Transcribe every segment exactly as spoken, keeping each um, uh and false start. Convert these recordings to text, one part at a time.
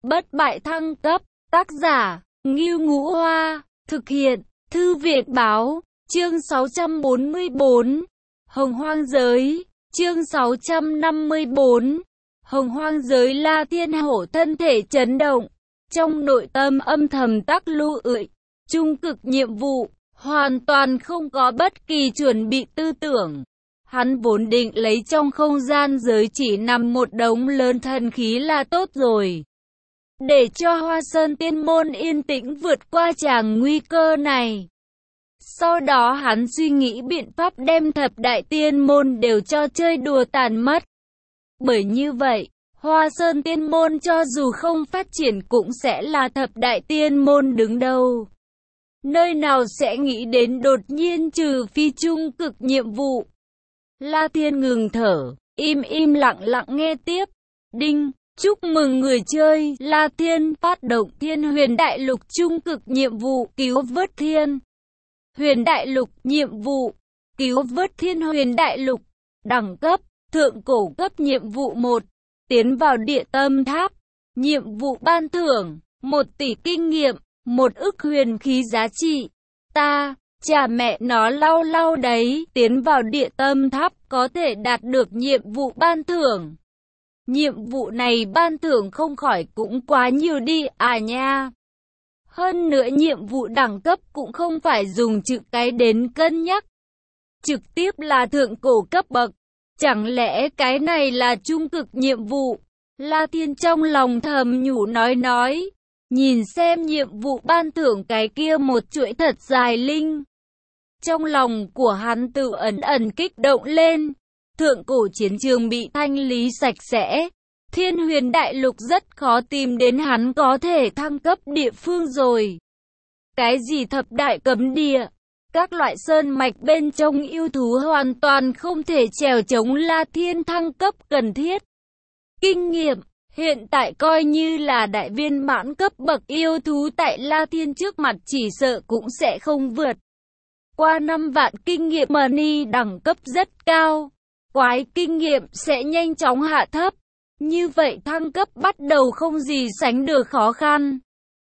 bất bại thăng cấp, tác giả, Ngưu Ngũ Hoa, thực hiện, Thư viện Báo, chương sáu trăm bốn mươi bốn, Hồng Hoang Giới, chương sáu trăm năm mươi bốn, Hồng Hoang Giới. La Thiên Hổ thân thể chấn động, trong nội tâm âm thầm tắc lưu ưỡi, trung cực nhiệm vụ, hoàn toàn không có bất kỳ chuẩn bị tư tưởng. Hắn vốn định lấy trong không gian giới chỉ nằm một đống lớn thần khí là tốt rồi, để cho Hoa Sơn Tiên Môn yên tĩnh vượt qua tràng nguy cơ này. Sau đó hắn suy nghĩ biện pháp đem thập đại tiên môn đều cho chơi đùa tàn mất. Bởi như vậy, Hoa Sơn Tiên Môn cho dù không phát triển cũng sẽ là thập đại tiên môn đứng đầu. Nơi nào sẽ nghĩ đến đột nhiên trừ phi trung cực nhiệm vụ. La Thiên ngừng thở, im im lặng lặng nghe tiếp. Đinh, chúc mừng người chơi. La Thiên phát động Thiên Huyền Đại Lục trung cực nhiệm vụ cứu vớt Thiên Huyền Đại Lục. Nhiệm vụ cứu vớt Thiên Huyền Đại Lục. Đẳng cấp thượng cổ cấp. Nhiệm vụ một, tiến vào địa tâm tháp. Nhiệm vụ ban thưởng một tỷ kinh nghiệm, một ức huyền khí giá trị. Ta chà mẹ nó lau lau đấy, tiến vào địa tâm tháp có thể đạt được nhiệm vụ ban thưởng. Nhiệm vụ này ban thưởng không khỏi cũng quá nhiều đi à nha. Hơn nữa nhiệm vụ đẳng cấp cũng không phải dùng chữ cái đến cân nhắc, trực tiếp là thượng cổ cấp bậc. Chẳng lẽ cái này là trung cực nhiệm vụ? La Thiên trong lòng thầm nhủ nói nói, nhìn xem nhiệm vụ ban thưởng cái kia một chuỗi thật dài linh. Trong lòng của hắn tự ẩn ẩn kích động lên. Thượng cổ chiến trường bị thanh lý sạch sẽ. Thiên Huyền Đại Lục rất khó tìm đến hắn có thể thăng cấp địa phương rồi. Cái gì thập đại cấm địa, các loại sơn mạch bên trong yêu thú hoàn toàn không thể chèo chống La Thiên thăng cấp cần thiết. Kinh nghiệm, hiện tại coi như là đại viên mãn cấp bậc yêu thú tại La Thiên trước mặt chỉ sợ cũng sẽ không vượt qua năm vạn kinh nghiệm. Money đẳng cấp rất cao, quái kinh nghiệm sẽ nhanh chóng hạ thấp. Như vậy thăng cấp bắt đầu không gì sánh được khó khăn.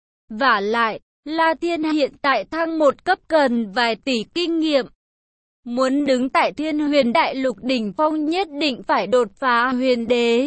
Vả lại, La Thiên hiện tại thăng một cấp cần vài tỷ kinh nghiệm. Muốn đứng tại Thiên Huyền Đại Lục đỉnh phong nhất định phải đột phá huyền đế.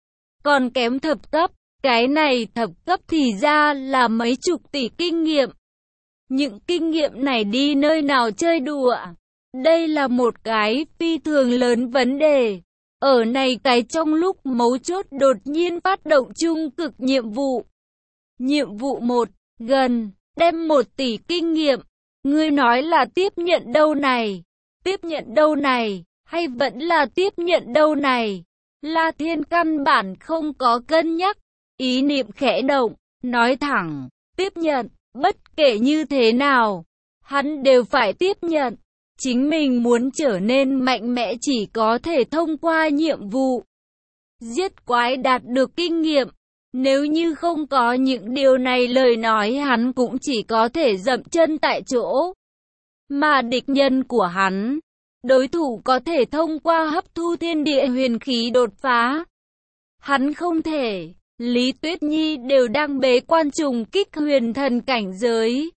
Còn kém thập cấp, cái này thập cấp thì ra là mấy chục tỷ kinh nghiệm. Những kinh nghiệm này đi nơi nào chơi đùa? Đây là một cái phi thường lớn vấn đề. Ở này cái trong lúc mấu chốt đột nhiên phát động trung cực nhiệm vụ. Nhiệm vụ một, gần, đem một tỷ kinh nghiệm. Ngươi nói là tiếp nhận đâu này? Tiếp nhận đâu này? Hay vẫn là tiếp nhận đâu này? La Thiên căn bản không có cân nhắc. Ý niệm khẽ động, nói thẳng, tiếp nhận, bất kể như thế nào, hắn đều phải tiếp nhận. Chính mình muốn trở nên mạnh mẽ chỉ có thể thông qua nhiệm vụ giết quái đạt được kinh nghiệm. Nếu như không có những điều này lời nói hắn cũng chỉ có thể dậm chân tại chỗ. Mà địch nhân của hắn, đối thủ có thể thông qua hấp thu thiên địa huyền khí đột phá. Hắn không thể. Lý Tuyết Nhi đều đang bế quan trùng kích huyền thần cảnh giới.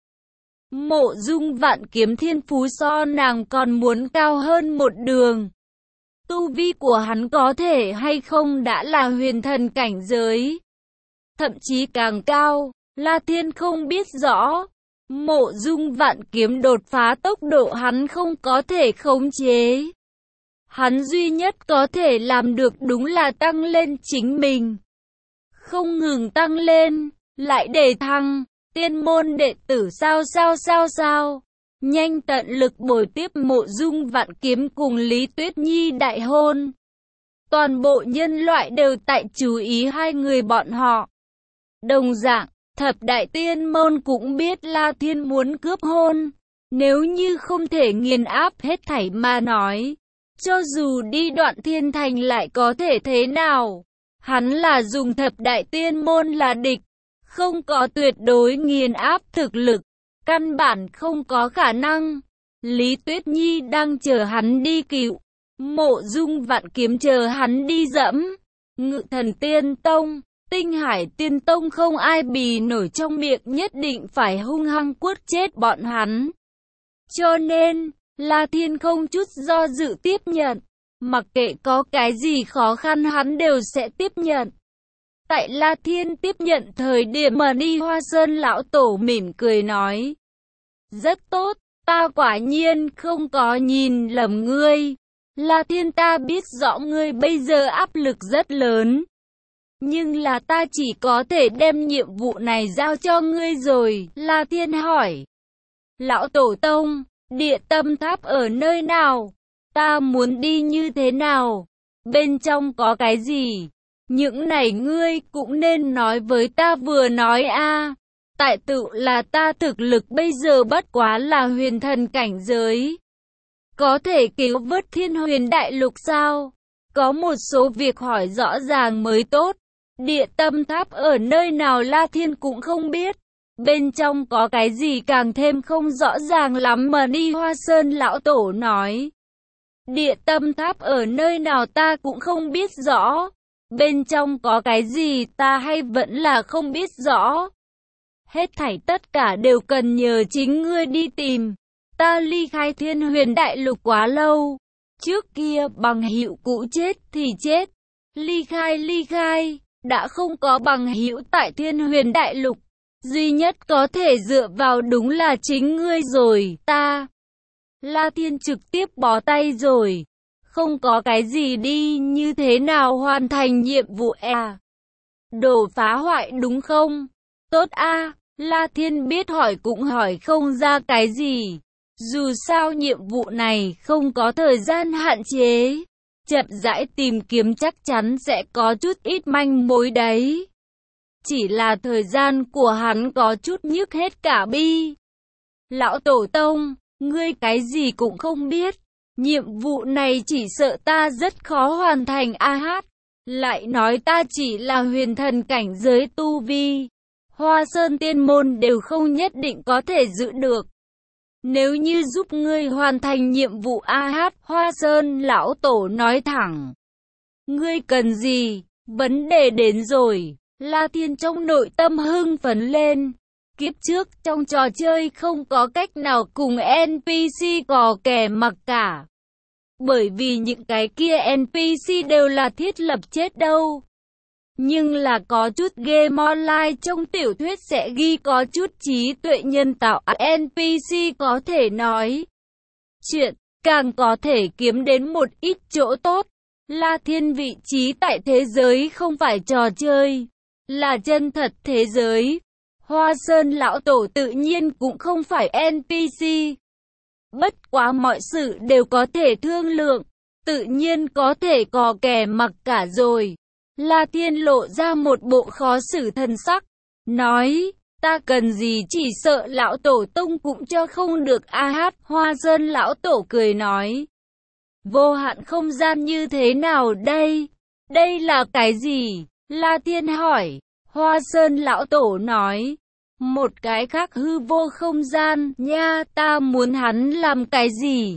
Mộ Dung Vạn Kiếm thiên phú so nàng còn muốn cao hơn một đường. Tu vi của hắn có thể hay không đã là huyền thần cảnh giới, thậm chí càng cao, La Thiên không biết rõ. Mộ Dung Vạn Kiếm đột phá tốc độ hắn không có thể khống chế. Hắn duy nhất có thể làm được đúng là tăng lên chính mình. Không ngừng tăng lên, lại để thăng. Tiên môn đệ tử sao sao sao sao. Nhanh tận lực bồi tiếp Mộ Dung Vạn Kiếm cùng Lý Tuyết Nhi đại hôn. Toàn bộ nhân loại đều tại chú ý hai người bọn họ. Đồng dạng, thập đại tiên môn cũng biết La Thiên muốn cướp hôn. Nếu như không thể nghiền áp hết thảy mà nói, cho dù đi đoạn thiên thành lại có thể thế nào? Hắn là dùng thập đại tiên môn là địch. Không có tuyệt đối nghiền áp thực lực, căn bản không có khả năng. Lý Tuyết Nhi đang chờ hắn đi cứu, Mộ Dung Vạn Kiếm chờ hắn đi dẫm. Ngự Thần Tiên Tông, Tinh Hải Tiên Tông không ai bì nổi trong miệng, nhất định phải hung hăng quất chết bọn hắn. Cho nên, La Thiên không chút do dự tiếp nhận. Mặc kệ có cái gì khó khăn hắn đều sẽ tiếp nhận. Tại La Thiên tiếp nhận thời điểm mà Ni Hoa Sơn lão tổ mỉm cười nói. Rất tốt, ta quả nhiên không có nhìn lầm ngươi. La Thiên, ta biết rõ ngươi bây giờ áp lực rất lớn. Nhưng là ta chỉ có thể đem nhiệm vụ này giao cho ngươi rồi. La Thiên hỏi. Lão Tổ Tông, địa tâm tháp ở nơi nào? Ta muốn đi như thế nào? Bên trong có cái gì? Những này ngươi cũng nên nói với ta vừa nói a. Tại tự là ta thực lực bây giờ bất quá là huyền thần cảnh giới. Có thể cứu vớt Thiên Huyền Đại Lục sao? Có một số việc hỏi rõ ràng mới tốt. Địa tâm tháp ở nơi nào La Thiên cũng không biết. Bên trong có cái gì càng thêm không rõ ràng lắm mà Ni Hoa Sơn lão tổ nói. Địa tâm tháp ở nơi nào ta cũng không biết rõ. Bên trong có cái gì ta hay vẫn là không biết rõ. Hết thảy tất cả đều cần nhờ chính ngươi đi tìm. Ta ly khai Thiên Huyền Đại Lục quá lâu. Trước kia bằng hữu cũ chết thì chết. Ly khai ly khai. Đã không có bằng hữu tại Thiên Huyền Đại Lục. Duy nhất có thể dựa vào đúng là chính ngươi rồi. Ta. La Thiên trực tiếp bó tay rồi. Không có cái gì đi, như thế nào hoàn thành nhiệm vụ à? Đồ phá hoại đúng không? Tốt a. La Thiên biết hỏi cũng hỏi không ra cái gì. Dù sao nhiệm vụ này không có thời gian hạn chế. Chậm rãi tìm kiếm chắc chắn sẽ có chút ít manh mối đấy. Chỉ là thời gian của hắn có chút nhức hết cả bi. Lão Tổ Tông, ngươi cái gì cũng không biết. Nhiệm vụ này chỉ sợ ta rất khó hoàn thành a hát. Lại nói ta chỉ là huyền thần cảnh giới tu vi. Hoa Sơn tiên môn đều không nhất định có thể giữ được. Nếu như giúp ngươi hoàn thành nhiệm vụ a hát, Hoa Sơn lão tổ nói thẳng. Ngươi cần gì? Vấn đề đến rồi. La Thiên trong nội tâm hưng phấn lên. Kiếp trước trong trò chơi không có cách nào cùng en pê xê cò kè mặc cả. Bởi vì những cái kia en pê xê đều là thiết lập chết đâu. Nhưng là có chút game online trong tiểu thuyết sẽ ghi có chút trí tuệ nhân tạo, en pê xê có thể nói chuyện, càng có thể kiếm đến một ít chỗ tốt. La Thiên vị trí tại thế giới không phải trò chơi, là chân thật thế giới. Hoa Sơn lão tổ tự nhiên cũng không phải en pê xê. Bất quá mọi sự đều có thể thương lượng, tự nhiên có thể cò kè mặc cả rồi. La Thiên lộ ra một bộ khó xử thần sắc, nói, ta cần gì chỉ sợ lão tổ tông cũng cho không được a hát. Hoa Sơn lão tổ cười nói, vô hạn không gian như thế nào đây? Đây là cái gì? La Thiên hỏi. Hoa Sơn lão tổ nói, một cái khác hư vô không gian nha. Ta muốn hắn làm cái gì?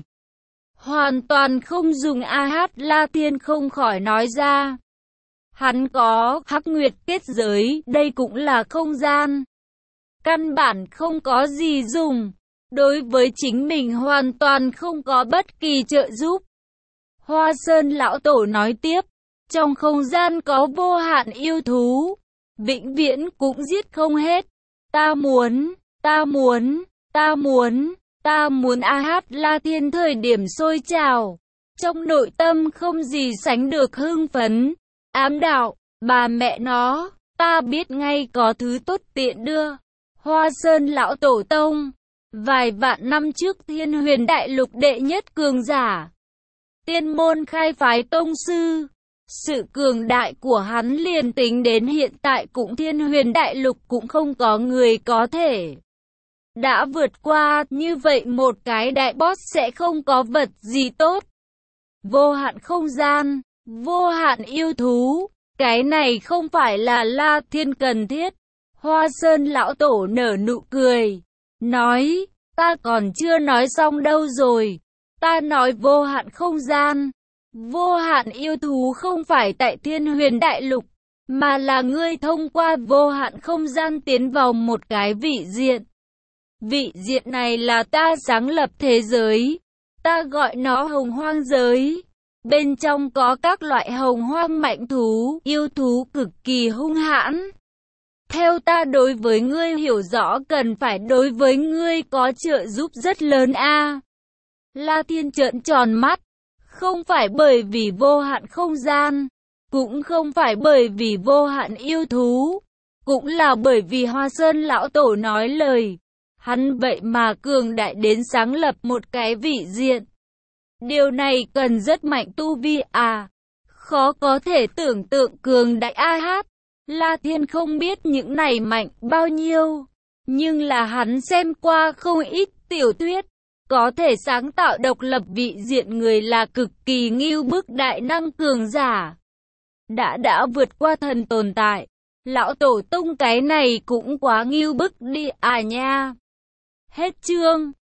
Hoàn toàn không dùng a hát. La Thiên không khỏi nói ra. Hắn có hắc nguyệt kết giới, đây cũng là không gian. Căn bản không có gì dùng. Đối với chính mình hoàn toàn không có bất kỳ trợ giúp. Hoa Sơn lão tổ nói tiếp, trong không gian có vô hạn yêu thú, vĩnh viễn cũng giết không hết. Ta muốn, ta muốn, ta muốn, ta muốn a hát. La Thiên thời điểm sôi trào, trong nội tâm không gì sánh được hưng phấn. Ám đạo, bà mẹ nó, ta biết ngay có thứ tốt tiện đưa. Hoa Sơn lão tổ tông, vài vạn năm trước Thiên Huyền Đại Lục đệ nhất cường giả, tiên môn khai phái tông sư. Sự cường đại của hắn liền tính đến hiện tại cũng Thiên Huyền Đại Lục cũng không có người có thể đã vượt qua. Như vậy một cái đại boss sẽ không có vật gì tốt. Vô hạn không gian, vô hạn yêu thú, cái này không phải là La Thiên cần thiết. Hoa Sơn lão tổ nở nụ cười, nói, ta còn chưa nói xong đâu rồi. Ta nói vô hạn không gian, vô hạn yêu thú không phải tại Thiên Huyền Đại Lục. mà là ngươi thông qua vô hạn không gian tiến vào một cái vị diện. Vị diện này là ta sáng lập thế giới, ta gọi nó hồng hoang giới. Bên trong có các loại hồng hoang mạnh thú, yêu thú cực kỳ hung hãn. Theo ta đối với ngươi hiểu rõ cần phải đối với ngươi có trợ giúp rất lớn a. La Thiên trợn tròn mắt, không phải bởi vì vô hạn không gian, cũng không phải bởi vì vô hạn yêu thú, cũng là bởi vì Hoa Sơn lão tổ nói lời. Hắn vậy mà cường đại đến sáng lập một cái vị diện. Điều này cần rất mạnh tu vi à. Khó có thể tưởng tượng cường đại a hát. La Thiên không biết những này mạnh bao nhiêu, nhưng là hắn xem qua không ít tiểu thuyết, có thể sáng tạo độc lập vị diện người là cực kỳ ngưu bức đại năng cường giả. Đã đã vượt qua thần tồn tại, lão tổ tông cái này cũng quá ngưu bức đi à nha. Hết chương.